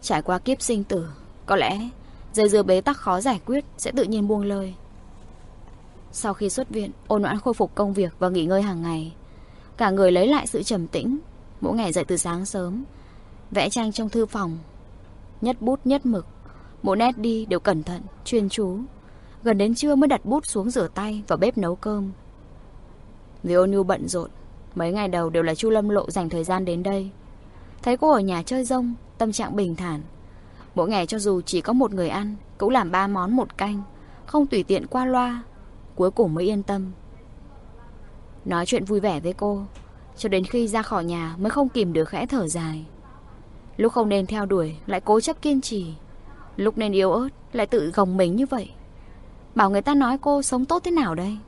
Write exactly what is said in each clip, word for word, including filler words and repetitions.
Trải qua kiếp sinh tử, có lẽ dây dưa bế tắc khó giải quyết sẽ tự nhiên buông lơi. Sau khi xuất viện, Ôn Noãn khôi phục công việc và nghỉ ngơi hàng ngày. Cả người lấy lại sự trầm tĩnh. Mỗi ngày dậy từ sáng sớm, vẽ tranh trong thư phòng, nhất bút nhất mực, mỗi nét đi đều cẩn thận, chuyên chú. Gần đến trưa mới đặt bút xuống rửa tay, vào bếp nấu cơm. Vì Ôn Nhu bận rộn, mấy ngày đầu đều là Chu Lâm Lộ dành thời gian đến đây. Thấy cô ở nhà chơi rông, tâm trạng bình thản. Mỗi ngày cho dù chỉ có một người ăn, cũng làm ba món một canh, không tùy tiện qua loa. Cuối cùng mới yên tâm nói chuyện vui vẻ với cô, cho đến khi ra khỏi nhà mới không kìm được khẽ thở dài. Lúc không nên theo đuổi lại cố chấp kiên trì, lúc nên yếu ớt lại tự gồng mình như vậy. Bảo người ta nói cô sống tốt thế nào đây?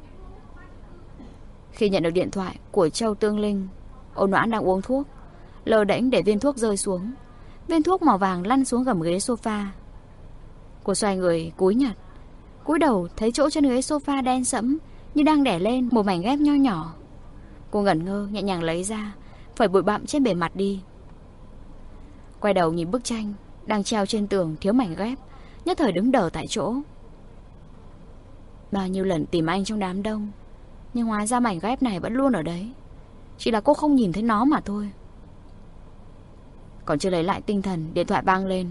Khi nhận được điện thoại của Châu Tương Linh, Ôn Noãn đang uống thuốc, lờ đễnh để viên thuốc rơi xuống. Viên thuốc màu vàng lăn xuống gầm ghế sofa. Cô xoay người cúi nhặt, cúi đầu thấy chỗ trên ghế sofa đen sẫm như đang đè lên một mảnh ghép nho nhỏ. Cô ngẩn ngơ nhẹ nhàng lấy ra, phẩy bụi bặm trên bề mặt đi. Quay đầu nhìn bức tranh đang treo trên tường thiếu mảnh ghép, nhất thời đứng đờ tại chỗ. Bao nhiêu lần tìm anh trong đám đông, nhưng hóa ra mảnh ghép này vẫn luôn ở đấy. Chỉ là cô không nhìn thấy nó mà thôi. Còn chưa lấy lại tinh thần, điện thoại vang lên.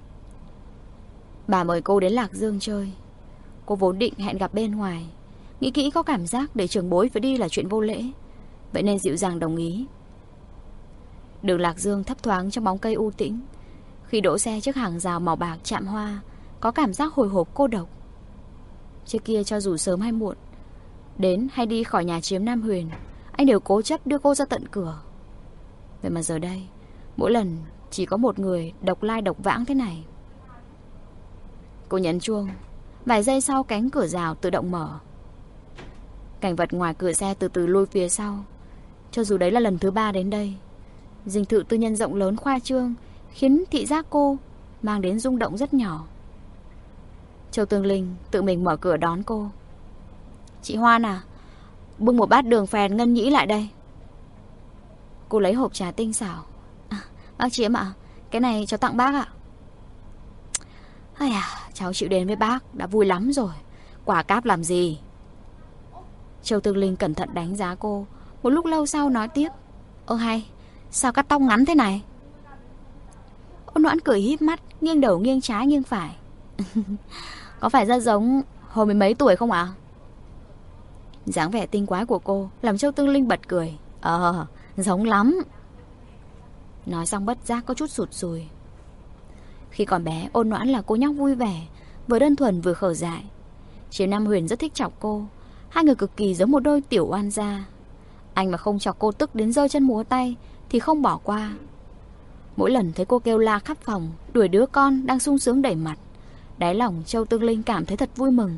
Bà mời cô đến Lạc Dương chơi. Cô vốn định hẹn gặp bên ngoài, nghĩ kỹ có cảm giác để trưởng bối phải đi là chuyện vô lễ, vậy nên dịu dàng đồng ý. Đường Lạc Dương thấp thoáng trong bóng cây u tĩnh. Khi đỗ xe trước hàng rào màu bạc chạm hoa, có cảm giác hồi hộp cô độc. Trước kia cho dù sớm hay muộn, đến hay đi khỏi nhà Chiếm Nam Huyền, anh đều cố chấp đưa cô ra tận cửa. Vậy mà giờ đây, mỗi lần chỉ có một người độc lai độc vãng thế này. Cô nhấn chuông. Vài giây sau cánh cửa rào tự động mở. Cảnh vật ngoài cửa xe từ từ lui phía sau. Cho dù đấy là lần thứ ba đến đây, dinh thự tư nhân rộng lớn khoa trương khiến thị giác cô mang đến rung động rất nhỏ. Châu Tương Linh tự mình mở cửa đón cô. Chị Hoan à, bưng một bát đường phèn ngân nhĩ lại đây. Cô lấy hộp trà tinh xảo. À, bác Chiếm ạ, cái này cháu tặng bác ạ. Ai à, cháu chịu đến với bác đã vui lắm rồi, quả cáp làm gì? Châu Tương Linh cẩn thận đánh giá cô. Một lúc lâu sau nói tiếp. Ơ hay, sao cắt tóc ngắn thế này? Ôn Noãn cười híp mắt, nghiêng đầu nghiêng trái nghiêng phải. Có phải rất giống hồi mấy mấy tuổi không ạ? Dáng vẻ tinh quái của cô làm Châu Tương Linh bật cười. Ờ, giống lắm. Nói xong bất giác có chút sụt sùi. Khi còn bé, Ôn Noãn là cô nhóc vui vẻ, vừa đơn thuần vừa khờ dại. Chiếm Nam Huyền rất thích chọc cô. Hai người cực kỳ giống một đôi tiểu oan gia. Anh mà không chọc cô tức đến giơ chân múa tay thì không bỏ qua. Mỗi lần thấy cô kêu la khắp phòng, đuổi đứa con đang sung sướng đẩy mặt, đáy lòng Châu Tương Linh cảm thấy thật vui mừng.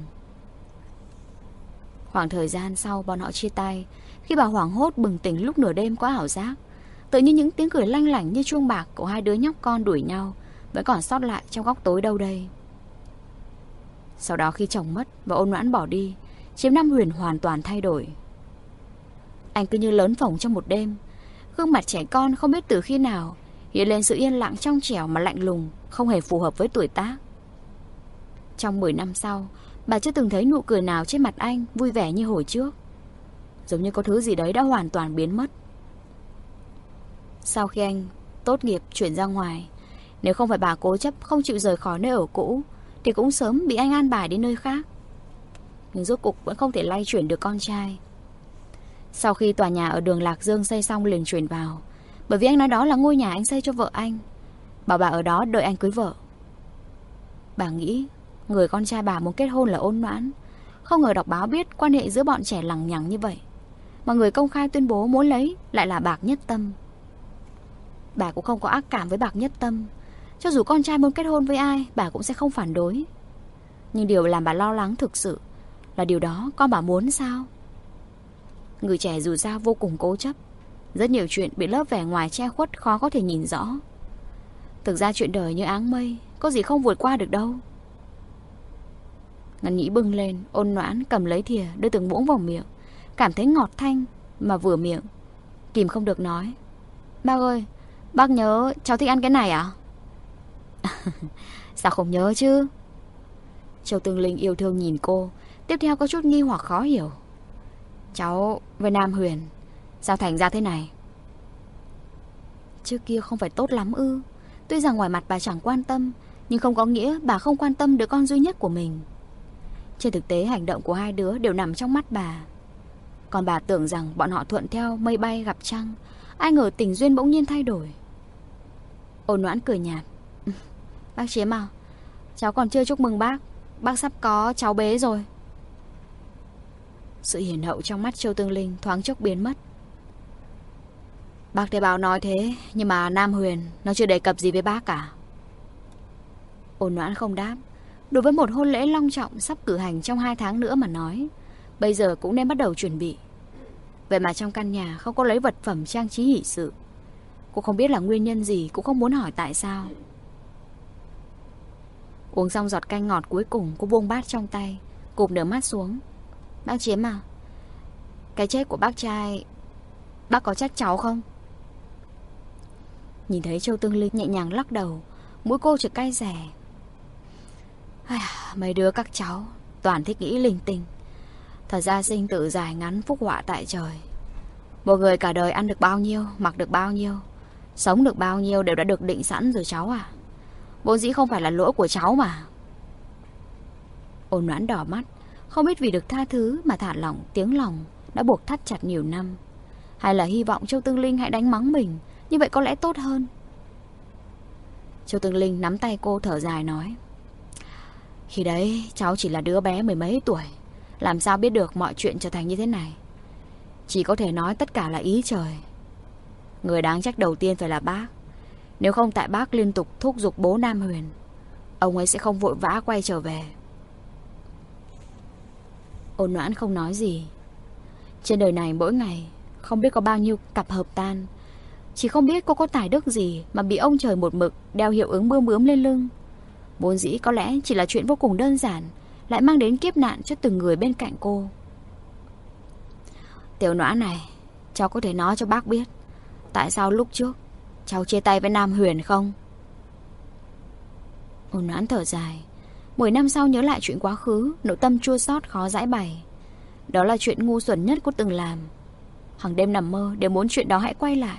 Khoảng thời gian sau bọn họ chia tay, khi bà hoảng hốt bừng tỉnh lúc nửa đêm có ảo giác, tự nhiên những tiếng cười lanh lảnh như chuông bạc của hai đứa nhóc con đuổi nhau vẫn còn sót lại trong góc tối đâu đây. Sau đó khi chồng mất và Ôn Noãn bỏ đi, Chiếm Nam Huyền hoàn toàn thay đổi. Anh cứ như lớn phồng trong một đêm. Gương mặt trẻ con không biết từ khi nào hiện lên sự yên lặng trong trẻo mà lạnh lùng, không hề phù hợp với tuổi tác. Trong mười năm sau, bà chưa từng thấy nụ cười nào trên mặt anh vui vẻ như hồi trước. Giống như có thứ gì đấy đã hoàn toàn biến mất. Sau khi anh tốt nghiệp chuyển ra ngoài, nếu không phải bà cố chấp không chịu rời khỏi nơi ở cũ, thì cũng sớm bị anh an bài đến nơi khác. Nhưng rốt cục vẫn không thể lay chuyển được con trai. Sau khi tòa nhà ở đường Lạc Dương xây xong liền chuyển vào, bởi vì anh nói đó là ngôi nhà anh xây cho vợ anh, bảo bà ở đó đợi anh cưới vợ. Bà nghĩ người con trai bà muốn kết hôn là Ôn Noãn, không ngờ đọc báo biết quan hệ giữa bọn trẻ lằng nhằng như vậy, mà người công khai tuyên bố muốn lấy lại là Bạc Nhất Tâm. Bà cũng không có ác cảm với Bạc Nhất Tâm. Cho dù con trai muốn kết hôn với ai, bà cũng sẽ không phản đối. Nhưng điều làm bà lo lắng thực sự là điều đó con bà muốn sao? Người trẻ dù sao vô cùng cố chấp. Rất nhiều chuyện bị lớp vẻ ngoài che khuất khó có thể nhìn rõ. Thực ra chuyện đời như áng mây, có gì không vượt qua được đâu. Ngân nhĩ bưng lên, Ôn Noãn cầm lấy thìa đưa từng muỗng vào miệng, cảm thấy ngọt thanh mà vừa miệng, kìm không được nói. Bác ơi, bác nhớ cháu thích ăn cái này à? Sao không nhớ chứ? Châu Tương Linh yêu thương nhìn cô, tiếp theo có chút nghi hoặc khó hiểu. Cháu với Nam Huyền sao thành ra thế này? Trước kia không phải tốt lắm ư? Tuy rằng ngoài mặt bà chẳng quan tâm, nhưng không có nghĩa bà không quan tâm đứa con duy nhất của mình. Trên thực tế hành động của hai đứa đều nằm trong mắt bà. Còn bà tưởng rằng bọn họ thuận theo mây bay gặp trăng, ai ngờ tình duyên bỗng nhiên thay đổi. Ôn Noãn cười nhạt. Bác Chiếm à, cháu còn chưa chúc mừng bác. Bác sắp có cháu bé rồi. Sự hiền hậu trong mắt Châu Tương Linh thoáng chốc biến mất. Bác Thế Báo nói thế, nhưng mà Nam Huyền nó chưa đề cập gì với bác cả. Ôn Noãn không đáp. Đối với một hôn lễ long trọng sắp cử hành trong hai tháng nữa mà nói, bây giờ cũng nên bắt đầu chuẩn bị. Vậy mà trong căn nhà không có lấy vật phẩm trang trí hỷ sự. Cô không biết là nguyên nhân gì, cũng không muốn hỏi tại sao. Uống xong giọt canh ngọt cuối cùng, cô buông bát trong tay, cụp nửa mắt xuống. Bác Chiếm à, cái chết của bác trai, bác có trách cháu không? Nhìn thấy Châu Tương Linh nhẹ nhàng lắc đầu, mũi cô chợt cay xè. Mấy đứa các cháu toàn thích nghĩ linh tinh. Thật ra sinh tử dài ngắn, phúc họa tại trời. Một người cả đời ăn được bao nhiêu, mặc được bao nhiêu, sống được bao nhiêu đều đã được định sẵn rồi cháu à. Vốn dĩ không phải là lỗi của cháu mà. Ôn Noãn đỏ mắt, không biết vì được tha thứ mà thả lỏng tiếng lòng đã buộc thắt chặt nhiều năm, hay là hy vọng Châu Tương Linh hãy đánh mắng mình, như vậy có lẽ tốt hơn. Châu Tương Linh nắm tay cô thở dài nói. Khi đấy cháu chỉ là đứa bé mười mấy tuổi, làm sao biết được mọi chuyện trở thành như thế này. Chỉ có thể nói tất cả là ý trời. Người đáng trách đầu tiên phải là bác. Nếu không tại bác liên tục thúc giục bố Nam Huyền, ông ấy sẽ không vội vã quay trở về. Ôn Noãn không nói gì. Trên đời này mỗi ngày không biết có bao nhiêu cặp hợp tan. Chỉ không biết cô có tài đức gì mà bị ông trời một mực đeo hiệu ứng bướm bướm lên lưng. Vốn dĩ có lẽ chỉ là chuyện vô cùng đơn giản, lại mang đến kiếp nạn cho từng người bên cạnh cô. Tiểu Noãn này, cháu có thể nói cho bác biết tại sao lúc trước cháu chia tay với Nam Huyền không? Ôn Noãn thở dài. Mười năm sau nhớ lại chuyện quá khứ, nội tâm chua xót khó giải bày. Đó là chuyện ngu xuẩn nhất cô từng làm. Hằng đêm nằm mơ để muốn chuyện đó hãy quay lại.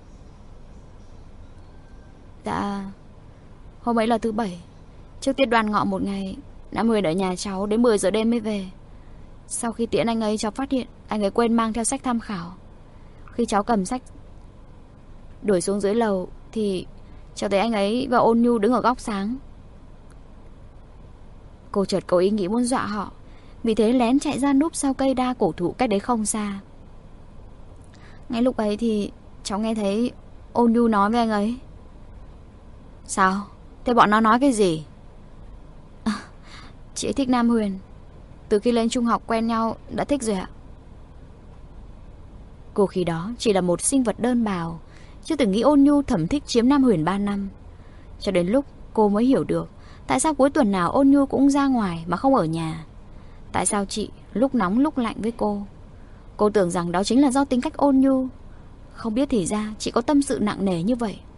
Dạ, hôm ấy là thứ bảy, trước tiết Đoan Ngọ một ngày, Nam Huyền ở nhà cháu đến mười giờ đêm mới về. Sau khi tiễn anh ấy, cháu phát hiện anh ấy quên mang theo sách tham khảo. Khi cháu cầm sách đuổi xuống dưới lầu thì cháu thấy anh ấy và Ôn Nhu đứng ở góc sáng. Cô chợt có ý nghĩ muốn dọa họ, vì thế lén chạy ra núp sau cây đa cổ thụ cách đấy không xa. Ngay lúc ấy thì cháu nghe thấy Ôn Nhu nói với anh ấy. Sao? Thế bọn nó nói cái gì? À, chị ấy thích Nam Huyền. Từ khi lên trung học quen nhau đã thích rồi ạ. Cô khi đó chỉ là một sinh vật đơn bào, chưa từng nghĩ Ôn Nhu thầm thích chiếm Nam Huyền ba năm. Cho đến lúc cô mới hiểu được tại sao cuối tuần nào Ôn Nhu cũng ra ngoài mà không ở nhà. Tại sao chị lúc nóng lúc lạnh với cô. Cô tưởng rằng đó chính là do tính cách Ôn Nhu. Không biết thì ra chị có tâm sự nặng nề như vậy.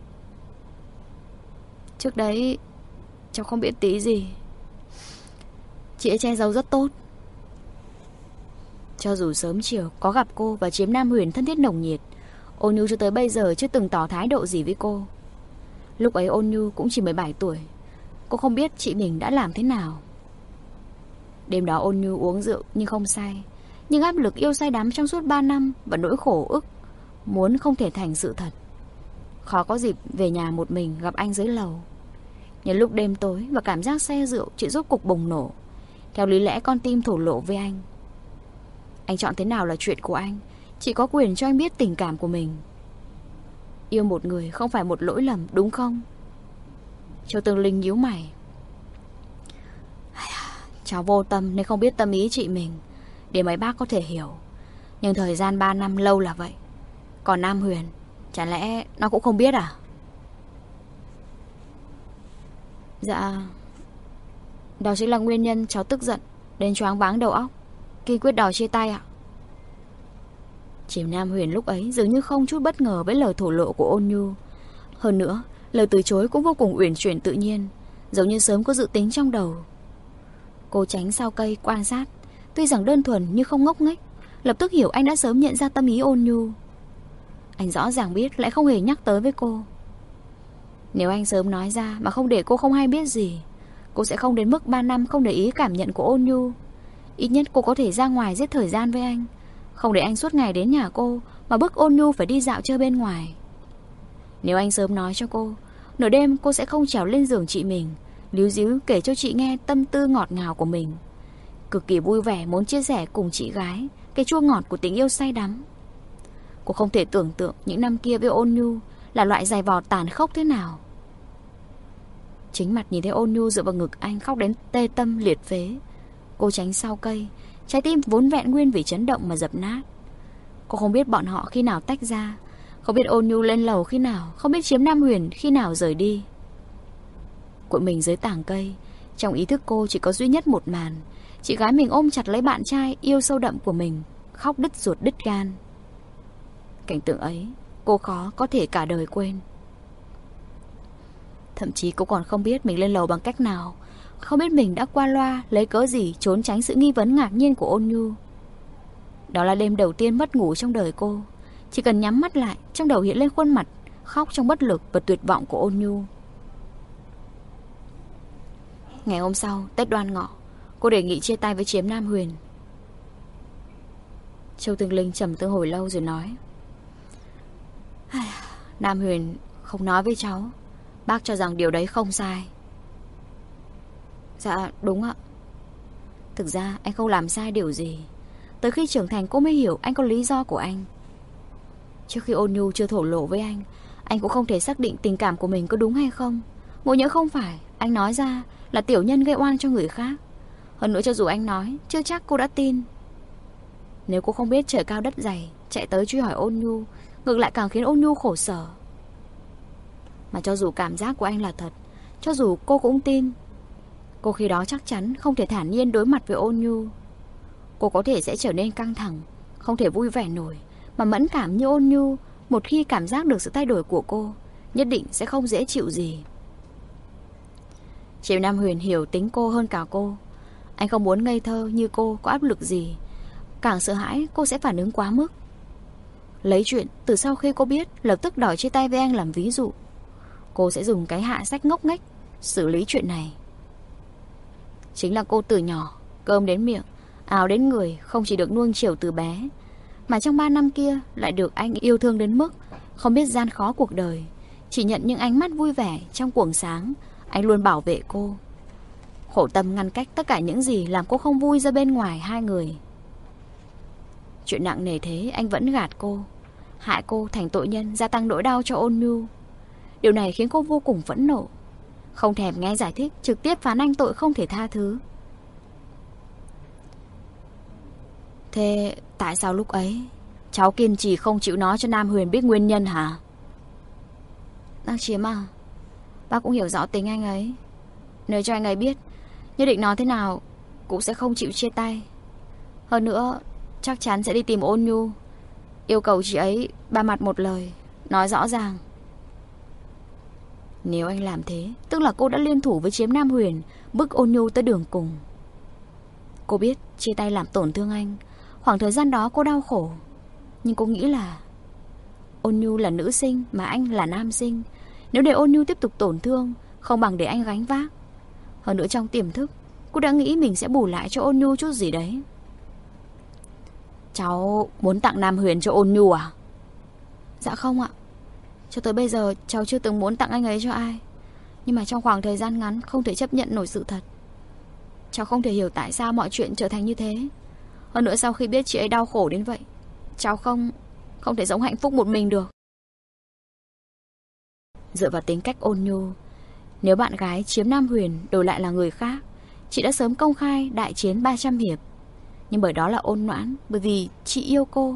Trước đấy cháu không biết tí gì. Chị ấy che giấu rất tốt. Cho dù sớm chiều có gặp cô và chiếm Nam Huyền thân thiết nồng nhiệt, Ôn Nhu cho tới bây giờ chưa từng tỏ thái độ gì với cô. Lúc ấy Ôn Nhu cũng chỉ mười bảy tuổi. Cô không biết chị mình đã làm thế nào. Đêm đó Ôn Nhu uống rượu nhưng không say, nhưng áp lực yêu say đắm trong suốt ba năm và nỗi khổ ức muốn không thể thành sự thật. Khó có dịp về nhà một mình gặp anh dưới lầu. Nhân lúc đêm tối và cảm giác say rượu, chị rốt cục bùng nổ. Theo lý lẽ con tim thổ lộ với anh. Anh chọn thế nào là chuyện của anh. Chị có quyền cho anh biết tình cảm của mình. Yêu một người không phải một lỗi lầm, đúng không? Châu Tương Linh nhíu mày. Cháu vô tâm nên không biết tâm ý chị mình, để mấy bác có thể hiểu. Nhưng thời gian ba năm lâu là vậy. Còn Nam Huyền, chẳng lẽ nó cũng không biết à? Dạ, đó chính là nguyên nhân cháu tức giận đến choáng váng đầu óc, kiên quyết đòi chia tay ạ. Chị Nam Huyền lúc ấy dường như không chút bất ngờ với lời thổ lộ của Ôn Nhu. Hơn nữa, Lời từ chối cũng vô cùng uyển chuyển tự nhiên, giống như sớm có dự tính trong đầu. Cô tránh sau cây quan sát. Tuy rằng đơn thuần nhưng không ngốc nghếch, lập tức hiểu anh đã sớm nhận ra tâm ý ôn nhu. Anh rõ ràng biết lại không hề nhắc tới với cô. Nếu anh sớm nói ra mà không để cô không hay biết gì, cô sẽ không đến mức ba năm không để ý cảm nhận của ôn nhu. Ít nhất cô có thể ra ngoài giết thời gian với anh, không để anh suốt ngày đến nhà cô mà bức ôn nhu phải đi dạo chơi bên ngoài. Nếu anh sớm nói cho cô, nửa đêm cô sẽ không trèo lên giường chị mình, líu díu kể cho chị nghe tâm tư ngọt ngào của mình, cực kỳ vui vẻ muốn chia sẻ cùng chị gái cái chua ngọt của tình yêu say đắm. Cô không thể tưởng tượng những năm kia với ôn nhu là loại giày vò tàn khốc thế nào. Chính mặt nhìn thấy ôn nhu dựa vào ngực anh khóc đến tê tâm liệt phế, cô tránh sau cây, trái tim vốn vẹn nguyên vì chấn động mà dập nát. Cô không biết bọn họ khi nào tách ra, không biết ôn nhu lên lầu khi nào, không biết Chiếm Nam Huyền khi nào rời đi. Cuộn mình dưới tảng cây, trong ý thức cô chỉ có duy nhất một màn, chị gái mình ôm chặt lấy bạn trai yêu sâu đậm của mình, khóc đứt ruột đứt gan. Cảnh tượng ấy cô khó có thể cả đời quên. Thậm chí cô còn không biết mình lên lầu bằng cách nào, không biết mình đã qua loa lấy cớ gì trốn tránh sự nghi vấn ngạc nhiên của ôn nhu. Đó là đêm đầu tiên mất ngủ trong đời cô. Chỉ cần nhắm mắt lại, trong đầu hiện lên khuôn mặt khóc trong bất lực và tuyệt vọng của ôn nhu. Ngày hôm sau, Tết Đoan Ngọ, cô đề nghị chia tay với Chiếm Nam Huyền. Châu Tương Linh trầm tư hồi lâu rồi nói: Nam Huyền không nói với cháu, bác cho rằng điều đấy không sai. Dạ đúng ạ. Thực ra anh không làm sai điều gì. Tới khi trưởng thành cô mới hiểu anh có lý do của anh. Trước khi ôn nhu chưa thổ lộ với anh, anh cũng không thể xác định tình cảm của mình có đúng hay không. Ngộ nhỡ không phải, anh nói ra là tiểu nhân gây oan cho người khác. Hơn nữa cho dù anh nói, chưa chắc cô đã tin. Nếu cô không biết trời cao đất dày, chạy tới truy hỏi ôn nhu, ngược lại càng khiến ôn nhu khổ sở. Mà cho dù cảm giác của anh là thật, cho dù cô cũng tin, cô khi đó chắc chắn không thể thản nhiên đối mặt với ôn nhu. Cô có thể sẽ trở nên căng thẳng, không thể vui vẻ nổi. Mà mẫn cảm như ôn nhu, một khi cảm giác được sự thay đổi của cô, nhất định sẽ không dễ chịu gì. Chiếm Nam Huyền hiểu tính cô hơn cả cô. Anh không muốn ngây thơ như cô có áp lực gì, càng sợ hãi cô sẽ phản ứng quá mức. Lấy chuyện từ sau khi cô biết lập tức đòi chia tay với anh làm ví dụ. Cô sẽ dùng cái hạ sách ngốc nghếch xử lý chuyện này. Chính là cô từ nhỏ, cơm đến miệng, áo đến người, không chỉ được nuông chiều từ bé, mà trong ba năm kia lại được anh yêu thương đến mức không biết gian khó cuộc đời. Chỉ nhận những ánh mắt vui vẻ trong quầng sáng, anh luôn bảo vệ cô. Khổ tâm ngăn cách tất cả những gì làm cô không vui ra bên ngoài hai người. Chuyện nặng nề thế anh vẫn gạt cô, hại cô thành tội nhân, gia tăng nỗi đau cho ôn nhu. Điều này khiến cô vô cùng phẫn nộ, không thèm nghe giải thích, trực tiếp phán anh tội không thể tha thứ. Thế tại sao lúc ấy cháu kiên trì không chịu nói cho Nam Huyền biết nguyên nhân hả? Bác Chiếm à, bác cũng hiểu rõ tính anh ấy. Nếu cho anh ấy biết, nhất định nói thế nào cũng sẽ không chịu chia tay. Hơn nữa chắc chắn sẽ đi tìm ôn nhu, yêu cầu chị ấy ba mặt một lời, nói rõ ràng. Nếu anh làm thế, tức là cô đã liên thủ với Chiếm Nam Huyền, bức ôn nhu tới đường cùng. Cô biết chia tay làm tổn thương anh, khoảng thời gian đó cô đau khổ. Nhưng cô nghĩ là ôn nhu là nữ sinh mà anh là nam sinh. Nếu để ôn nhu tiếp tục tổn thương, không bằng để anh gánh vác. Hơn nữa trong tiềm thức, cô đã nghĩ mình sẽ bù lại cho ôn nhu chút gì đấy. Cháu muốn tặng Nam Huyền cho ôn nhu à? Dạ không ạ. Cho tới bây giờ cháu chưa từng muốn tặng anh ấy cho ai. Nhưng mà trong khoảng thời gian ngắn không thể chấp nhận nổi sự thật. Cháu không thể hiểu tại sao mọi chuyện trở thành như thế. Hơn nữa sau khi biết chị ấy đau khổ đến vậy, cháu không Không thể sống hạnh phúc một mình được. Dựa vào tính cách ôn nhu, nếu bạn gái Chiếm Nam Huyền đổi lại là người khác, chị đã sớm công khai đại chiến ba trăm hiệp. Nhưng bởi đó là ôn noãn, bởi vì chị yêu cô.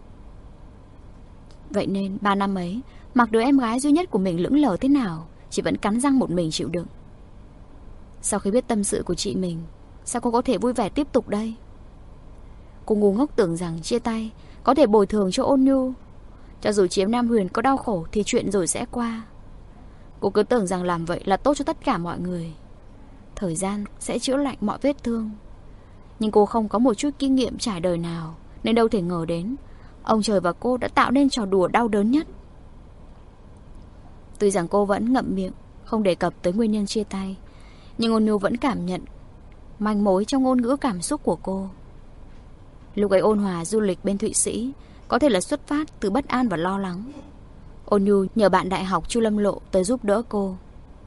Vậy nên ba năm ấy, mặc đứa em gái duy nhất của mình lững lờ thế nào, chị vẫn cắn răng một mình chịu đựng. Sau khi biết tâm sự của chị mình, sao cô có thể vui vẻ tiếp tục đây? Cô ngu ngốc tưởng rằng chia tay có thể bồi thường cho ôn nhu. Cho dù Chiếm Nam Huyền có đau khổ thì chuyện rồi sẽ qua. Cô cứ tưởng rằng làm vậy là tốt cho tất cả mọi người. Thời gian sẽ chữa lành mọi vết thương. Nhưng cô không có một chút kinh nghiệm trải đời nào, nên đâu thể ngờ đến ông trời và cô đã tạo nên trò đùa đau đớn nhất. Tuy rằng cô vẫn ngậm miệng, không đề cập tới nguyên nhân chia tay, nhưng Ôn Nhu vẫn cảm nhận manh mối trong ngôn ngữ cảm xúc của cô. Lúc ấy Ôn Hòa du lịch bên Thụy Sĩ có thể là xuất phát từ bất an và lo lắng. Ôn Nhu nhờ bạn đại học Chu Lâm Lộ tới giúp đỡ cô.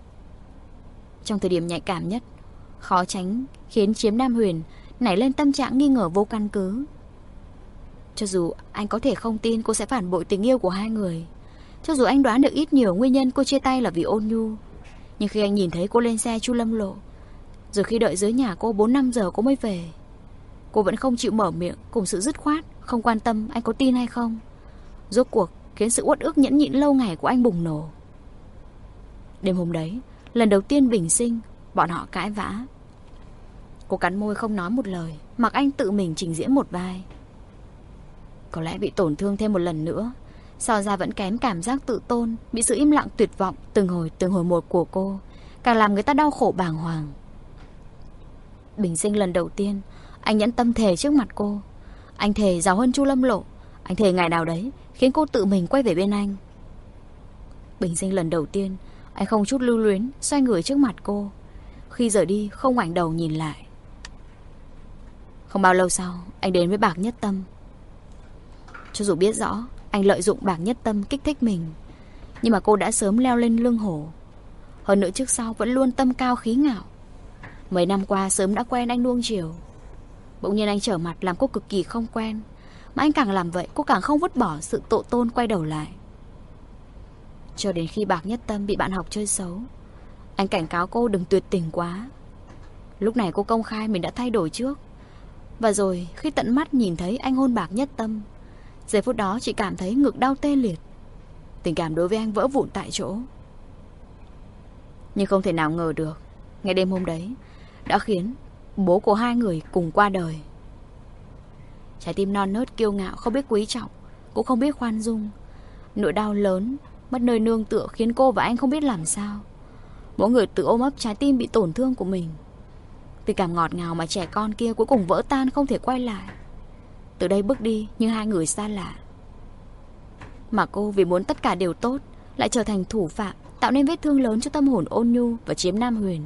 Trong thời điểm nhạy cảm nhất, khó tránh khiến Chiếm Nam Huyền nảy lên tâm trạng nghi ngờ vô căn cứ. Cho dù anh có thể không tin cô sẽ phản bội tình yêu của hai người, cho dù anh đoán được ít nhiều nguyên nhân cô chia tay là vì Ôn Nhu, nhưng khi anh nhìn thấy cô lên xe Chu Lâm Lộ, rồi khi đợi dưới nhà cô bốn năm giờ cô mới về, cô vẫn không chịu mở miệng cùng sự dứt khoát, không quan tâm anh có tin hay không. Rốt cuộc khiến sự uất ức nhẫn nhịn lâu ngày của anh bùng nổ. Đêm hôm đấy, lần đầu tiên bình sinh, bọn họ cãi vã. Cô cắn môi không nói một lời, mặc anh tự mình trình diễn một vai. Có lẽ bị tổn thương thêm một lần nữa, so ra vẫn kém cảm giác tự tôn, bị sự im lặng tuyệt vọng từng hồi từng hồi một của cô, càng làm người ta đau khổ bàng hoàng. Bình sinh lần đầu tiên, anh nhẫn tâm thề trước mặt cô. Anh thề giàu hơn Chu Lâm Lộ. Anh thề ngày nào đấy khiến cô tự mình quay về bên anh. Bình sinh lần đầu tiên, anh không chút lưu luyến xoay người trước mặt cô. Khi rời đi không ngoảnh đầu nhìn lại. Không bao lâu sau, anh đến với Bạc Nhất Tâm. Cho dù biết rõ anh lợi dụng Bạc Nhất Tâm kích thích mình, nhưng mà cô đã sớm leo lên lưng hổ. Hơn nữa trước sau vẫn luôn tâm cao khí ngạo. Mấy năm qua sớm đã quen anh nuông chiều. Bỗng nhiên anh trở mặt làm cô cực kỳ không quen. Mà anh càng làm vậy cô càng không vứt bỏ sự tự tôn quay đầu lại. Cho đến khi Bạc Nhất Tâm bị bạn học chơi xấu, anh cảnh cáo cô đừng tuyệt tình quá. Lúc này cô công khai mình đã thay đổi trước. Và rồi khi tận mắt nhìn thấy anh hôn Bạc Nhất Tâm, giây phút đó chị cảm thấy ngực đau tê liệt. Tình cảm đối với anh vỡ vụn tại chỗ. Nhưng không thể nào ngờ được, ngày đêm hôm đấy đã khiến bố của hai người cùng qua đời. Trái tim non nớt kiêu ngạo, không biết quý trọng, cũng không biết khoan dung. Nỗi đau lớn, mất nơi nương tựa khiến cô và anh không biết làm sao. Mỗi người tự ôm ấp trái tim bị tổn thương của mình. Tình cảm ngọt ngào mà trẻ con kia cuối cùng vỡ tan không thể quay lại. Từ đây bước đi như hai người xa lạ. Mà cô vì muốn tất cả đều tốt, lại trở thành thủ phạm, tạo nên vết thương lớn cho tâm hồn Ôn Nhu và Chiếm Nam Huyền.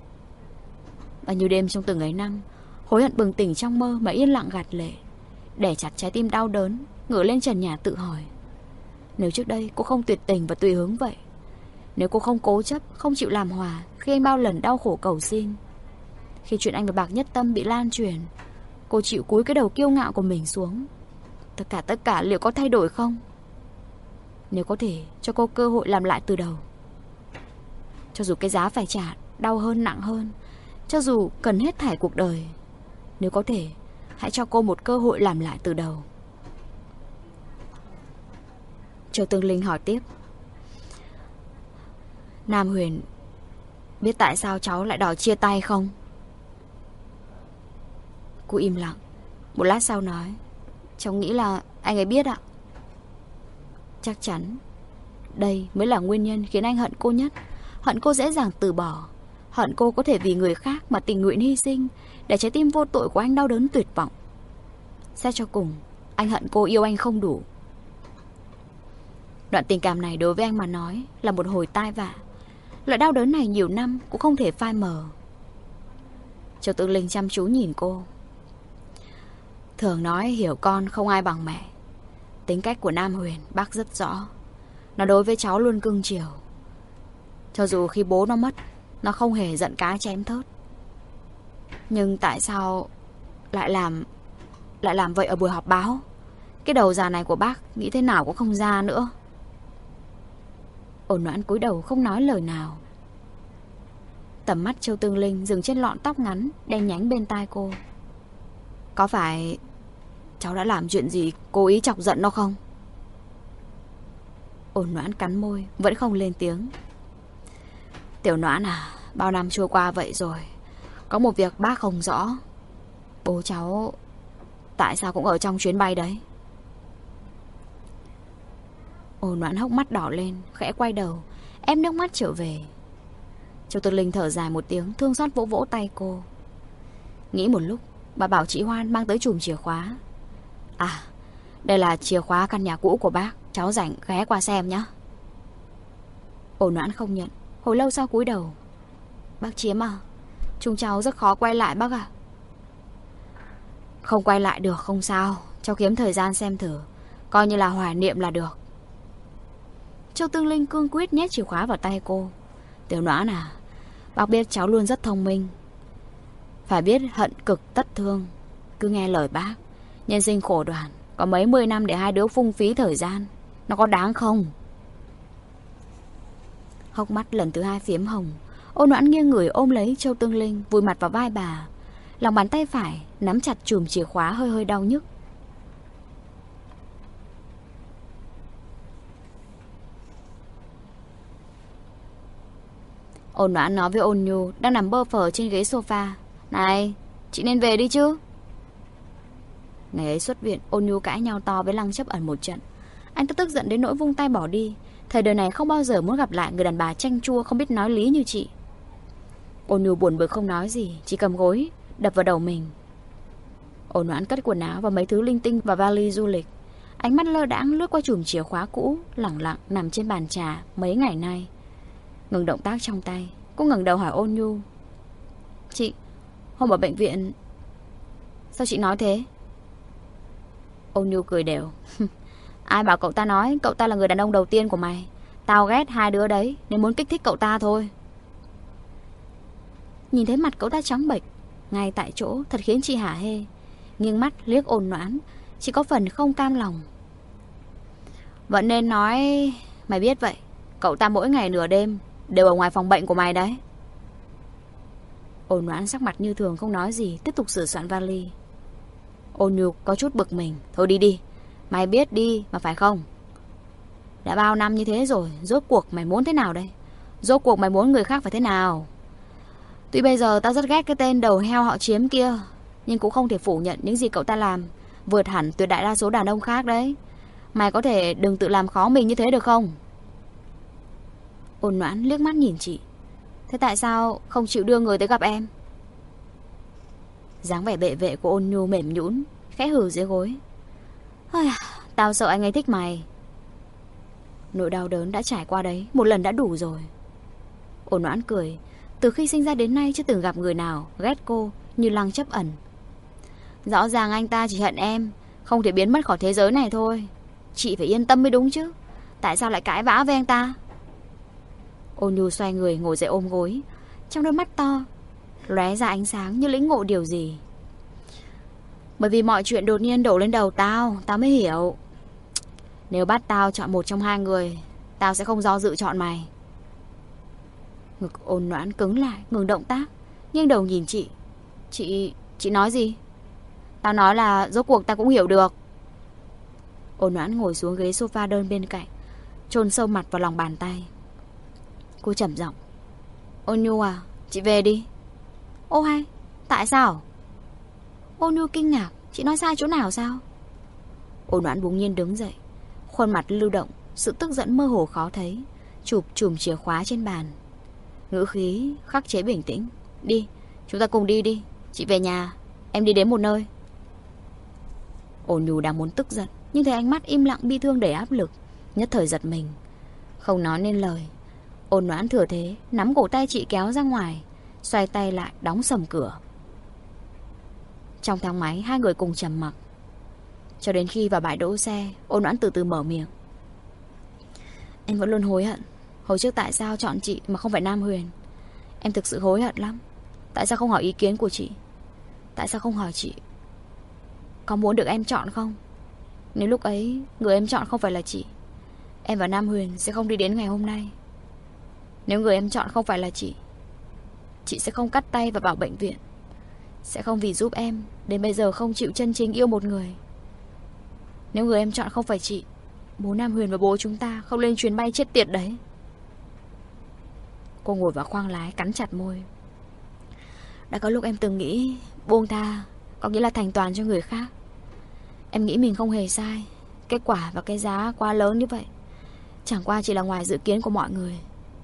Bao nhiêu đêm trong từng ấy năm, hối hận bừng tỉnh trong mơ mà yên lặng gạt lệ, đè chặt trái tim đau đớn, ngửa lên trần nhà tự hỏi. Nếu trước đây cô không tuyệt tình và tùy hứng vậy, nếu cô không cố chấp, không chịu làm hòa khi anh bao lần đau khổ cầu xin, khi chuyện anh và Bạc Nhất Tâm bị lan truyền, cô chịu cúi cái đầu kiêu ngạo của mình xuống, tất cả tất cả liệu có thay đổi không? Nếu có thể cho cô cơ hội làm lại từ đầu, cho dù cái giá phải trả đau hơn nặng hơn, cho dù cần hết thảy cuộc đời, nếu có thể hãy cho cô một cơ hội làm lại từ đầu. Châu Tương Linh hỏi tiếp. Nam Huyền biết tại sao cháu lại đòi chia tay không? Cô im lặng. Một lát sau nói, cháu nghĩ là anh ấy biết ạ. Chắc chắn đây mới là nguyên nhân khiến anh hận cô nhất. Hận cô dễ dàng từ bỏ, hận cô có thể vì người khác mà tình nguyện hy sinh, để trái tim vô tội của anh đau đớn tuyệt vọng. Xét cho cùng, anh hận cô yêu anh không đủ. Đoạn tình cảm này đối với anh mà nói là một hồi tai vạ. Loại đau đớn này nhiều năm cũng không thể phai mờ. Châu Tương Linh chăm chú nhìn cô. Thường nói hiểu con không ai bằng mẹ. Tính cách của Nam Huyền bác rất rõ. Nó đối với cháu luôn cưng chiều. Cho dù khi bố nó mất, nó không hề giận cá chém thớt. Nhưng tại sao lại làm Lại làm vậy ở buổi họp báo? Cái đầu già này của bác nghĩ thế nào cũng không ra nữa. Ôn Noãn cúi đầu không nói lời nào. Tầm mắt Châu Tương Linh dừng trên lọn tóc ngắn đen nhánh bên tai cô. Có phải cháu đã làm chuyện gì cố ý chọc giận nó không? Ôn Noãn cắn môi, vẫn không lên tiếng. Tiểu Noãn à, bao năm trôi qua vậy rồi, có một việc bác không rõ. Bố cháu tại sao cũng ở trong chuyến bay đấy? Ôn Noãn hốc mắt đỏ lên, khẽ quay đầu, ép nước mắt trở về. Châu Tư Linh thở dài một tiếng, thương xót vỗ vỗ tay cô. Nghĩ một lúc, bà bảo chị Hoan mang tới chùm chìa khóa. À, đây là chìa khóa căn nhà cũ của bác, cháu rảnh ghé qua xem nhé. Ôn Noãn không nhận, hồi lâu sau cúi đầu. Bác Chiếm à, chúng cháu rất khó quay lại bác ạ. Không quay lại được không sao, cháu kiếm thời gian xem thử, coi như là hoài niệm là được. Châu Tư Linh cương quyết nhét chìa khóa vào tay cô. Tiểu Noãn à, bác biết cháu luôn rất thông minh, phải biết hận cực tất thương. Cứ nghe lời bác, nhân sinh khổ đoàn, có mấy mươi năm để hai đứa phung phí thời gian, nó có đáng không? Hốc mắt lần thứ hai phiếm hồng. Ôn Noãn nghiêng người ôm lấy Châu Tư Linh, vùi mặt vào vai bà. Lòng bàn tay phải nắm chặt chùm chìa khóa hơi hơi đau nhức. Ôn Noãn nói với Ôn Nhu đang nằm bơ phờ trên ghế sofa. Này, chị nên về đi chứ. Ngày ấy xuất viện, Ôn Nhu cãi nhau to với Lăng Chấp Ẩn một trận. Anh ta tức giận đến nỗi vung tay bỏ đi. Thời đời này không bao giờ muốn gặp lại người đàn bà chanh chua không biết nói lý như chị. Ôn Nhu buồn bực không nói gì, chỉ cầm gối đập vào đầu mình. Ôn Noãn cất quần áo và mấy thứ linh tinh vào vali du lịch. Ánh mắt lơ đãng lướt qua chùm chìa khóa cũ lẳng lặng nằm trên bàn trà mấy ngày nay. Ngừng động tác trong tay, cô ngẩng đầu hỏi Ôn Nhu. Chị, hôm ở bệnh viện, sao chị nói thế? Ôn Nhu cười đều. Ai bảo cậu ta nói cậu ta là người đàn ông đầu tiên của mày. Tao ghét hai đứa đấy nên muốn kích thích cậu ta thôi. Nhìn thấy mặt cậu ta trắng bệch ngay tại chỗ thật khiến chị hả hê. Nghiêng mắt liếc Ôn Noãn, chỉ có phần không cam lòng. Vẫn nên nói mày biết vậy, cậu ta mỗi ngày nửa đêm đều ở ngoài phòng bệnh của mày đấy. Ôn Noãn sắc mặt như thường không nói gì, tiếp tục sửa soạn vali. Ôn Nhu có chút bực mình. Thôi đi đi, mày biết đi mà phải không? Đã bao năm như thế rồi, rốt cuộc mày muốn thế nào đây? Rốt cuộc mày muốn người khác phải thế nào? Tuy bây giờ tao rất ghét cái tên đầu heo họ Chiếm kia, nhưng cũng không thể phủ nhận những gì cậu ta làm vượt hẳn tuyệt đại đa số đàn ông khác đấy. Mày có thể đừng tự làm khó mình như thế được không? Ôn Noãn liếc mắt nhìn chị. Thế tại sao không chịu đưa người tới gặp em? Dáng vẻ bệ vệ của Ôn Nhu mềm nhũn, khẽ hừ dưới gối. Tao sợ anh ấy thích mày. Nỗi đau đớn đã trải qua đấy, một lần đã đủ rồi. Ôn Noãn cười. Từ khi sinh ra đến nay chưa từng gặp người nào ghét cô như Lăng Chấp Ẩn. Rõ ràng anh ta chỉ hận em, không thể biến mất khỏi thế giới này thôi. Chị phải yên tâm mới đúng chứ. Tại sao lại cãi vã với anh ta? Ôn Nhu xoay người ngồi dậy ôm gối, trong đôi mắt to lóe ra ánh sáng như lĩnh ngộ điều gì. Bởi vì mọi chuyện đột nhiên đổ lên đầu tao, tao mới hiểu. Nếu bắt tao chọn một trong hai người, tao sẽ không do dự chọn mày. Ngực Ôn Noãn cứng lại, ngừng động tác, nghiêng đầu nhìn chị. Chị... chị nói gì? Tao nói là rốt cuộc tao cũng hiểu được. Ôn Noãn ngồi xuống ghế sofa đơn bên cạnh, chôn sâu mặt vào lòng bàn tay. Cô trầm giọng. Ôn Nhu à, chị về đi. Ô hay, tại sao? Ôn Nhu kinh ngạc. Chị nói sai chỗ nào sao? Ôn Noãn bỗng nhiên đứng dậy, khuôn mặt lưu động, sự tức giận mơ hồ khó thấy, chụp chùm chìa khóa trên bàn, ngữ khí khắc chế bình tĩnh. Đi, chúng ta cùng đi đi. Chị về nhà, em đi đến một nơi. Ôn Nhu đang muốn tức giận, nhưng thấy ánh mắt im lặng bi thương đầy áp lực, nhất thời giật mình, không nói nên lời. Ôn Noãn thừa thế nắm cổ tay chị kéo ra ngoài, xoay tay lại đóng sầm cửa. Trong thang máy hai người cùng trầm mặc, cho đến khi vào bãi đỗ xe, Ôn Noãn từ từ mở miệng. Em vẫn luôn hối hận. Hồi trước tại sao chọn chị mà không phải Nam Huyền? Em thực sự hối hận lắm. Tại sao không hỏi ý kiến của chị? Tại sao không hỏi chị có muốn được em chọn không? Nếu lúc ấy người em chọn không phải là chị, em và Nam Huyền sẽ không đi đến ngày hôm nay. Nếu người em chọn không phải là chị, chị sẽ không cắt tay và vào bệnh viện, sẽ không vì giúp em đến bây giờ không chịu chân chính yêu một người. Nếu người em chọn không phải chị, bố Nam Huyền và bố chúng ta không lên chuyến bay chết tiệt đấy. Cô ngồi vào khoang lái cắn chặt môi. Đã có lúc em từng nghĩ buông tha có nghĩa là thành toàn cho người khác. Em nghĩ mình không hề sai. Kết quả và cái giá quá lớn như vậy chẳng qua chỉ là ngoài dự kiến của mọi người.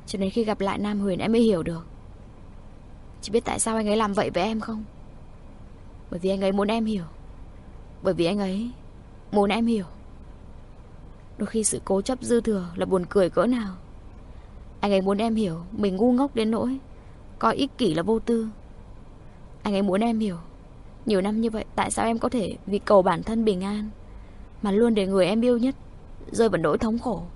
Cho đến khi gặp lại Nam Huyền em mới hiểu được. Chị biết tại sao anh ấy làm vậy với em không? Bởi vì anh ấy muốn em hiểu. Bởi vì anh ấy muốn em hiểu. Đôi khi sự cố chấp dư thừa là buồn cười cỡ nào. Anh ấy muốn em hiểu mình ngu ngốc đến nỗi coi ích kỷ là vô tư. Anh ấy muốn em hiểu nhiều năm như vậy tại sao em có thể vì cầu bản thân bình an mà luôn để người em yêu nhất rơi vào nỗi thống khổ.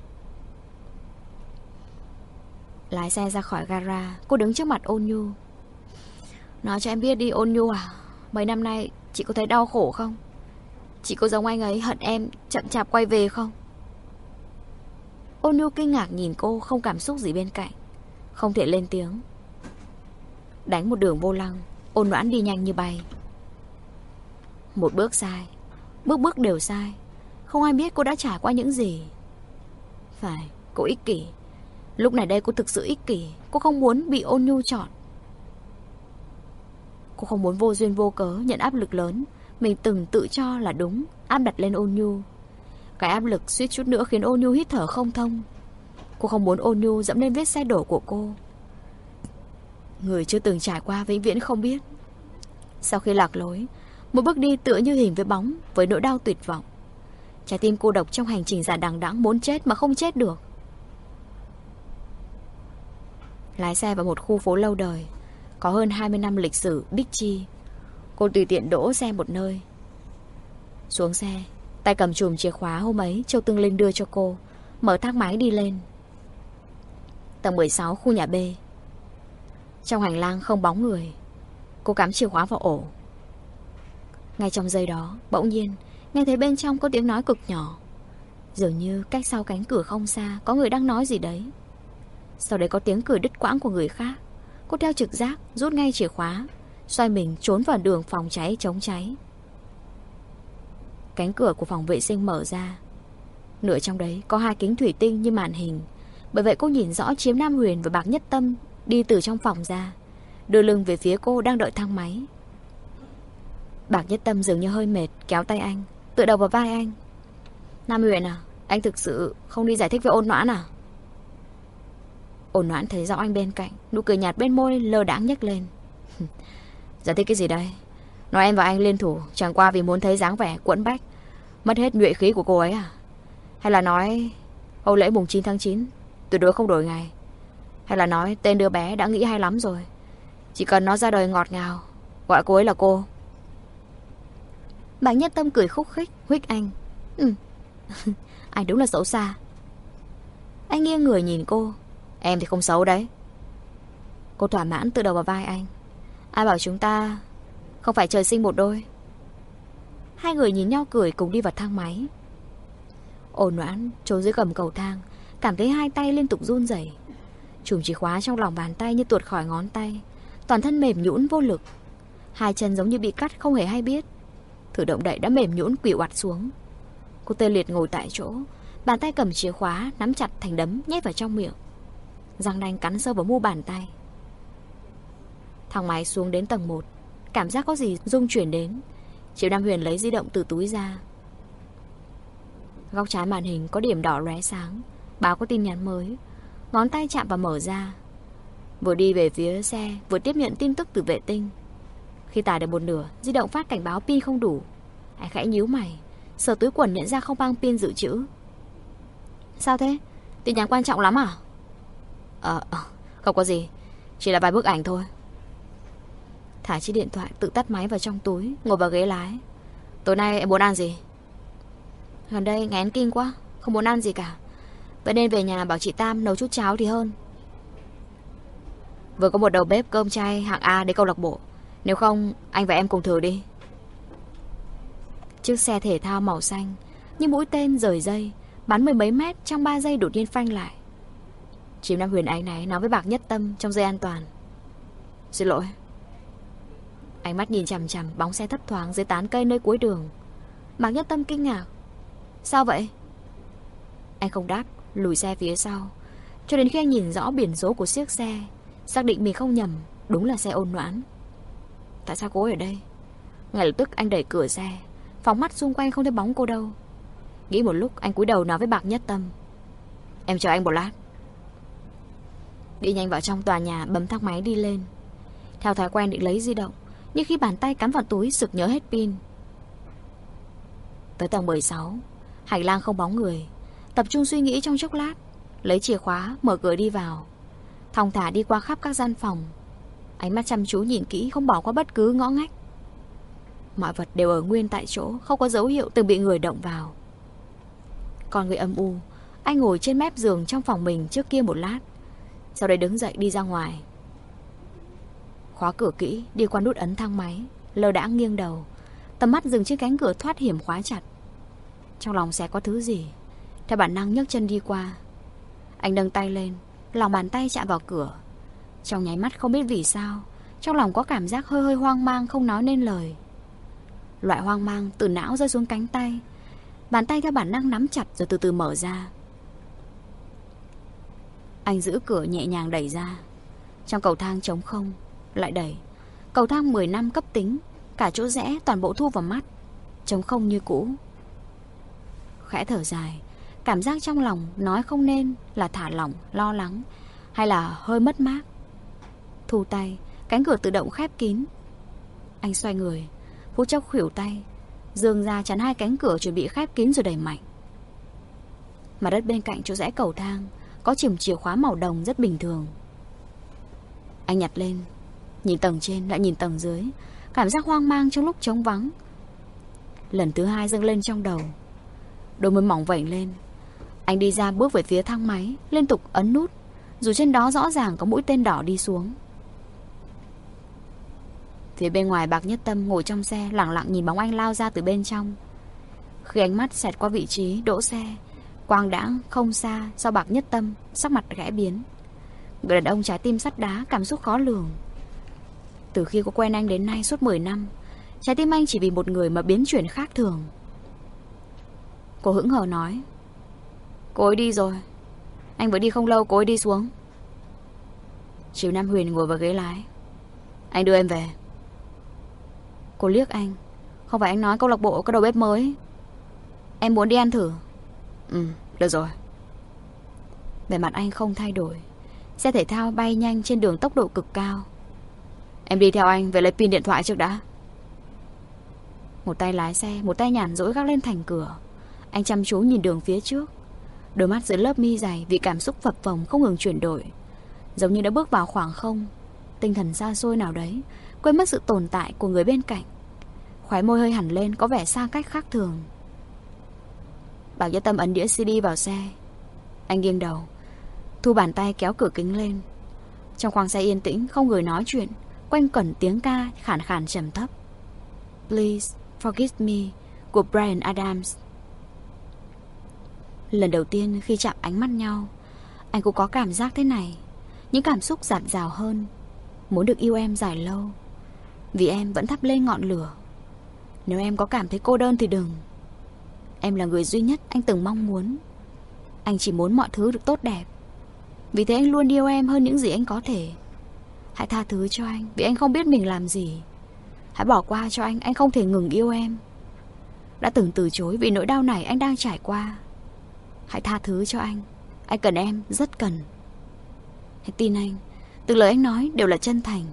Lái xe ra khỏi gara, cô đứng trước mặt Ôn Nhu. Nói cho em biết đi Ôn Nhu à, mấy năm nay chị có thấy đau khổ không? Chị có giống anh ấy hận em chậm chạp quay về không? Ôn Nhu kinh ngạc nhìn cô, không cảm xúc gì bên cạnh, không thể lên tiếng. Đánh một đường vô lăng, Ôn Noãn đi nhanh như bay. Một bước sai, bước bước đều sai. Không ai biết cô đã trải qua những gì. Phải, cô ích kỷ. Lúc này đây cô thực sự ích kỷ. Cô không muốn bị Ôn Nhu chọn. Cô không muốn vô duyên vô cớ nhận áp lực lớn mình từng tự cho là đúng áp đặt lên Ôn Nhu. Cái áp lực suýt chút nữa khiến Ôn Nhu hít thở không thông. Cô không muốn Ôn Nhu dẫm lên vết xe đổ của cô. Người chưa từng trải qua vĩnh viễn không biết. Sau khi lạc lối, một bước đi tựa như hình với bóng, với nỗi đau tuyệt vọng. Trái tim cô độc trong hành trình dài đằng đẵng muốn chết mà không chết được. Lái xe vào một khu phố lâu đời, có hơn hai mươi năm lịch sử Bích Chi. Cô tùy tiện đỗ xe một nơi. Xuống xe, tay cầm chùm chìa khóa hôm ấy Châu Tương Linh đưa cho cô, mở thang máy đi lên. Tầng mười sáu, khu nhà B. Trong hành lang không bóng người. Cô cắm chìa khóa vào ổ. Ngay trong giây đó, bỗng nhiên nghe thấy bên trong có tiếng nói cực nhỏ. Dường như cách sau cánh cửa không xa có người đang nói gì đấy. Sau đấy có tiếng cười đứt quãng của người khác. Cô theo trực giác rút ngay chìa khóa, xoay mình trốn vào đường phòng cháy chống cháy. Cánh cửa của phòng vệ sinh mở ra. Nửa trong đấy có hai kính thủy tinh như màn hình. Bởi vậy cô nhìn rõ Chiếm Nam Huyền và Bạc Nhất Tâm đi từ trong phòng ra, đưa lưng về phía cô đang đợi thang máy. Bạc Nhất Tâm dường như hơi mệt, kéo tay anh, tựa đầu vào vai anh. Nam Huyền à, anh thực sự không đi giải thích với Ôn Noãn à? Ôn Noãn thấy rõ anh bên cạnh, nụ cười nhạt bên môi lơ đãng nhếch lên. Giải thích cái gì đây? Nói em và anh liên thủ chẳng qua vì muốn thấy dáng vẻ quẫn bách, mất hết nhuệ khí của cô ấy à? Hay là nói hôn lễ mùng chín tháng chín tuyệt đối không đổi ngày? Hay là nói tên đứa bé đã nghĩ hay lắm rồi, chỉ cần nó ra đời ngọt ngào gọi cô ấy là cô? Bạc Nhất Tâm cười khúc khích huých anh. Ừ. Anh đúng là xấu xa. Anh nghiêng người nhìn cô. Em thì không xấu đấy. Cô thỏa mãn tựa đầu vào vai anh. Ai bảo chúng ta không phải trời sinh một đôi? Hai người nhìn nhau cười cùng đi vào thang máy. Ôn Noãn trốn dưới gầm cầu thang, cảm thấy hai tay liên tục run rẩy. Chùm chìa khóa trong lòng bàn tay như tuột khỏi ngón tay, toàn thân mềm nhũn vô lực. Hai chân giống như bị cắt không hề hay biết. Thử động đậy đã mềm nhũn quỵ oặt xuống. Cô tê liệt ngồi tại chỗ, bàn tay cầm chìa khóa nắm chặt thành đấm nhét vào trong miệng, răng nanh cắn sâu vào mu bàn tay. Thang máy xuống đến tầng một, cảm giác có gì rung chuyển đến. Chiều Nam Huyền lấy di động từ túi ra. Góc trái màn hình có điểm đỏ lóe sáng, báo có tin nhắn mới. Ngón tay chạm vào mở ra. Vừa đi về phía xe, vừa tiếp nhận tin tức từ vệ tinh. Khi tải được một nửa, di động phát cảnh báo pin không đủ. Anh khẽ nhíu mày, sờ túi quần nhận ra không mang pin dự trữ. Sao thế? Tin nhắn quan trọng lắm à? Ờ, à, không có gì, chỉ là vài bức ảnh thôi. Thả chiếc điện thoại tự tắt máy vào trong túi, ngồi vào ghế lái. Tối nay em muốn ăn gì? Gần đây ngén kinh quá, không muốn ăn gì cả. Vậy nên về nhà bảo chị Tam nấu chút cháo thì hơn. Vừa có một đầu bếp cơm chay hạng A đến câu lạc bộ. Nếu không anh và em cùng thử đi. Chiếc xe thể thao màu xanh như mũi tên rời dây, bắn mười mấy mét trong ba giây đột nhiên phanh lại. Chiếm Nam Huyền áy náy nói với Bạc Nhất Tâm trong dây an toàn. Xin lỗi. Ánh mắt nhìn chằm chằm bóng xe thấp thoáng dưới tán cây nơi cuối đường. Bạc Nhất Tâm kinh ngạc. Sao vậy? Anh không đáp, lùi xe phía sau, cho đến khi anh nhìn rõ biển số của chiếc xe, xác định mình không nhầm, đúng là xe Ôn Noãn. Tại sao cô ấy ở đây? Ngay lập tức anh đẩy cửa xe, phóng mắt xung quanh không thấy bóng cô đâu. Nghĩ một lúc anh cúi đầu nói với Bạc Nhất Tâm. Em chờ anh một lát. Đi nhanh vào trong tòa nhà, bấm thang máy đi lên. Theo thói quen định lấy di động, nhưng khi bàn tay cắm vào túi sực nhớ hết pin. Tới tầng mười sáu, hành lang không bóng người. Tập trung suy nghĩ trong chốc lát, lấy chìa khóa, mở cửa đi vào. Thong thả đi qua khắp các gian phòng, ánh mắt chăm chú nhìn kỹ, không bỏ qua bất cứ ngõ ngách. Mọi vật đều ở nguyên tại chỗ, không có dấu hiệu từng bị người động vào. Con người âm u, anh ngồi trên mép giường trong phòng mình trước kia một lát, sau đấy đứng dậy đi ra ngoài. Khóa cửa kỹ, đi qua nút ấn thang máy, lơ đãng nghiêng đầu, tầm mắt dừng trên cánh cửa thoát hiểm khóa chặt. Trong lòng sẽ có thứ gì, theo bản năng nhấc chân đi qua. Anh nâng tay lên, lòng bàn tay chạm vào cửa. Trong nháy mắt không biết vì sao, trong lòng có cảm giác hơi hơi hoang mang không nói nên lời. Loại hoang mang từ não rơi xuống cánh tay. Bàn tay theo bản năng nắm chặt rồi từ từ mở ra. Anh giữ cửa nhẹ nhàng đẩy ra. Trong cầu thang trống không, lại đẩy. Cầu thang mười năm cấp tính, cả chỗ rẽ toàn bộ thu vào mắt, trống không như cũ. Khẽ thở dài, cảm giác trong lòng nói không nên là thả lỏng, lo lắng, hay là hơi mất mát. Thu tay, cánh cửa tự động khép kín. Anh xoay người, phút chốc khuỷu tay, giương ra chắn hai cánh cửa chuẩn bị khép kín rồi đẩy mạnh. Mặt đất bên cạnh chỗ rẽ cầu thang có chìm chìa khóa màu đồng rất bình thường. Anh nhặt lên, nhìn tầng trên lại nhìn tầng dưới, cảm giác hoang mang trong lúc trống vắng lần thứ hai dâng lên trong đầu. Đôi môi mỏng vểnh lên. Anh đi ra bước về phía thang máy, liên tục ấn nút, dù trên đó rõ ràng có mũi tên đỏ đi xuống. Phía bên ngoài Bạc Nhất Tâm ngồi trong xe, lẳng lặng nhìn bóng anh lao ra từ bên trong. Khi ánh mắt xẹt qua vị trí đỗ xe, quang đãng không xa sau Bạc Nhất Tâm, sắc mặt khẽ biến. Người đàn ông trái tim sắt đá, cảm xúc khó lường. Từ khi có quen anh đến nay suốt mười năm, trái tim anh chỉ vì một người mà biến chuyển khác thường. Cô hững hờ nói: "Cô ấy đi rồi. Anh vừa đi không lâu cô ấy đi xuống." Triệu Nam Huyền ngồi vào ghế lái. "Anh đưa em về." Cô liếc anh: "Không phải anh nói câu lạc bộ có đầu bếp mới, em muốn đi ăn thử." "Ừ, được rồi." Vẻ mặt anh không thay đổi. Xe thể thao bay nhanh trên đường tốc độ cực cao. "Em đi theo anh về lấy pin điện thoại trước đã." Một tay lái xe, một tay nhàn rỗi gác lên thành cửa. Anh chăm chú nhìn đường phía trước. Đôi mắt dưới lớp mi dày vì cảm xúc phập phồng không ngừng chuyển đổi, giống như đã bước vào khoảng không, tinh thần xa xôi nào đấy, quên mất sự tồn tại của người bên cạnh. Khóe môi hơi hẳn lên, có vẻ xa cách khác thường. Bạc Nhất Tâm ấn đĩa xê đê vào xe. Anh nghiêng đầu, thu bàn tay kéo cửa kính lên. Trong khoang xe yên tĩnh, không người nói chuyện, quanh quẩn tiếng ca khàn khàn trầm thấp. "Please Forgive Me" của Bryan Adams. Lần đầu tiên khi chạm ánh mắt nhau, anh cũng có cảm giác thế này. Những cảm xúc dạt dào hơn. Muốn được yêu em dài lâu, vì em vẫn thắp lên ngọn lửa. Nếu em có cảm thấy cô đơn thì đừng. Em là người duy nhất anh từng mong muốn. Anh chỉ muốn mọi thứ được tốt đẹp, vì thế anh luôn yêu em hơn những gì anh có thể. Hãy tha thứ cho anh, vì anh không biết mình làm gì. Hãy bỏ qua cho anh, anh không thể ngừng yêu em. Đã từng từ chối vì nỗi đau này anh đang trải qua. Hãy tha thứ cho anh, anh cần em, rất cần. Hãy tin anh, từng lời anh nói đều là chân thành.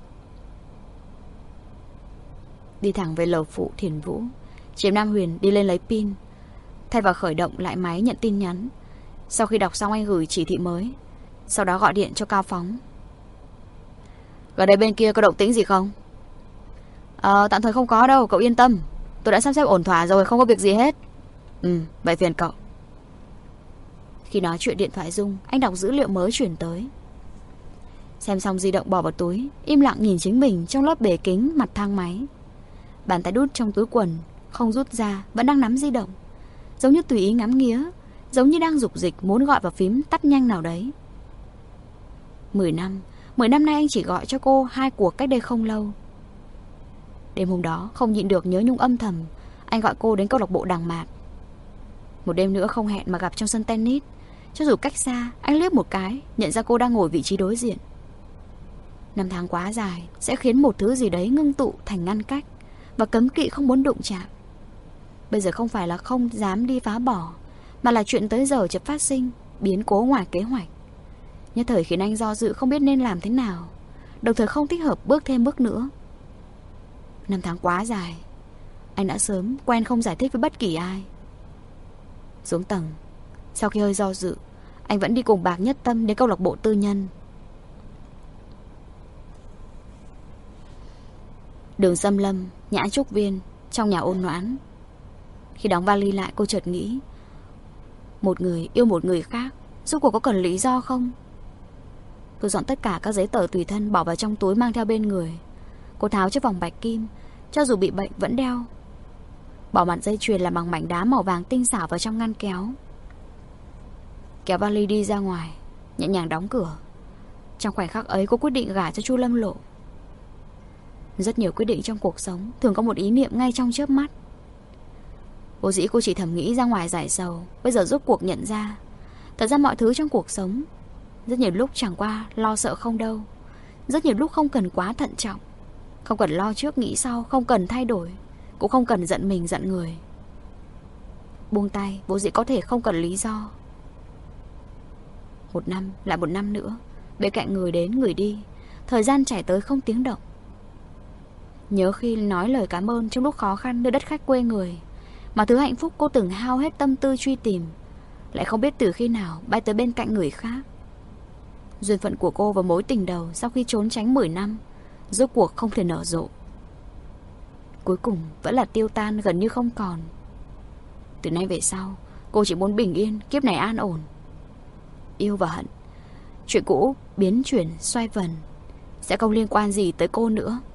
Đi thẳng về lầu phụ Thiền Vũ, Triệu Nam Huyền đi lên lấy pin, thay vào khởi động lại máy nhận tin nhắn. Sau khi đọc xong anh gửi chỉ thị mới, sau đó gọi điện cho Cao Phóng. "Gần đây bên kia có động tĩnh gì không?" Ờ, tạm thời không có đâu, cậu yên tâm. Tôi đã sắp xếp ổn thỏa rồi, không có việc gì hết." "Ừ, vậy phiền cậu." Khi nói chuyện điện thoại rung, anh đọc dữ liệu mới chuyển tới. Xem xong di động bỏ vào túi, im lặng nhìn chính mình trong lớp bể kính mặt thang máy. Bàn tay đút trong túi quần, không rút ra, vẫn đang nắm di động, giống như tùy ý ngắm nghía, giống như đang dục dịch muốn gọi vào phím tắt nhanh nào đấy. Mười năm, mười năm nay anh chỉ gọi cho cô hai cuộc cách đây không lâu. Đêm hôm đó không nhịn được nhớ nhung âm thầm, anh gọi cô đến câu lạc bộ Đằng Mạt. Một đêm nữa không hẹn mà gặp trong sân tennis. Cho dù cách xa, anh liếc một cái, nhận ra cô đang ngồi vị trí đối diện. Năm tháng quá dài sẽ khiến một thứ gì đấy ngưng tụ thành ngăn cách và cấm kỵ không muốn đụng chạm. Bây giờ không phải là không dám đi phá bỏ, mà là chuyện tới giờ chợt phát sinh, biến cố ngoài kế hoạch. nhất thời khiến anh do dự không biết nên làm thế nào, đồng thời không thích hợp bước thêm bước nữa. Năm tháng quá dài, anh đã sớm quen không giải thích với bất kỳ ai. Xuống tầng, sau khi hơi do dự, anh vẫn đi cùng Bạc Nhất Tâm đến câu lạc bộ tư nhân. Đường Xâm Lâm, Nhã Trúc Viên, trong nhà ôn noãn. Khi đóng vali lại, cô chợt nghĩ, một người yêu một người khác, rốt cuộc có cần lý do không? Cô dọn tất cả các giấy tờ tùy thân bỏ vào trong túi mang theo bên người. Cô tháo chiếc vòng bạch kim, cho dù bị bệnh vẫn đeo. Bỏ mặt dây chuyền làm bằng mảnh đá màu vàng tinh xảo vào trong ngăn kéo. Kéo vali đi ra ngoài, nhẹ nhàng đóng cửa. Trong khoảnh khắc ấy, cô quyết định gả cho Chu Lâm Lộ. Rất nhiều quyết định trong cuộc sống thường có một ý niệm ngay trong chớp mắt. Vô dĩ cô chỉ thầm nghĩ ra ngoài giải sầu, bây giờ rốt cuộc nhận ra, thật ra mọi thứ trong cuộc sống rất nhiều lúc chẳng qua lo sợ không đâu. Rất nhiều lúc không cần quá thận trọng, không cần lo trước nghĩ sau, không cần thay đổi, cũng không cần giận mình giận người. Buông tay, vô dĩ có thể không cần lý do. Một năm lại một năm nữa, bên cạnh người đến người đi, thời gian chảy tới không tiếng động. Nhớ khi nói lời cảm ơn trong lúc khó khăn nơi đất khách quê người, mà thứ hạnh phúc cô từng hao hết tâm tư truy tìm lại không biết từ khi nào bay tới bên cạnh người khác. Duyên phận của cô và mối tình đầu sau khi trốn tránh mười năm rốt cuộc không thể nở rộ, cuối cùng vẫn là tiêu tan gần như không còn. Từ nay về sau, cô chỉ muốn bình yên, kiếp này an ổn. Yêu và hận, chuyện cũ biến chuyển xoay vần, sẽ không liên quan gì tới cô nữa.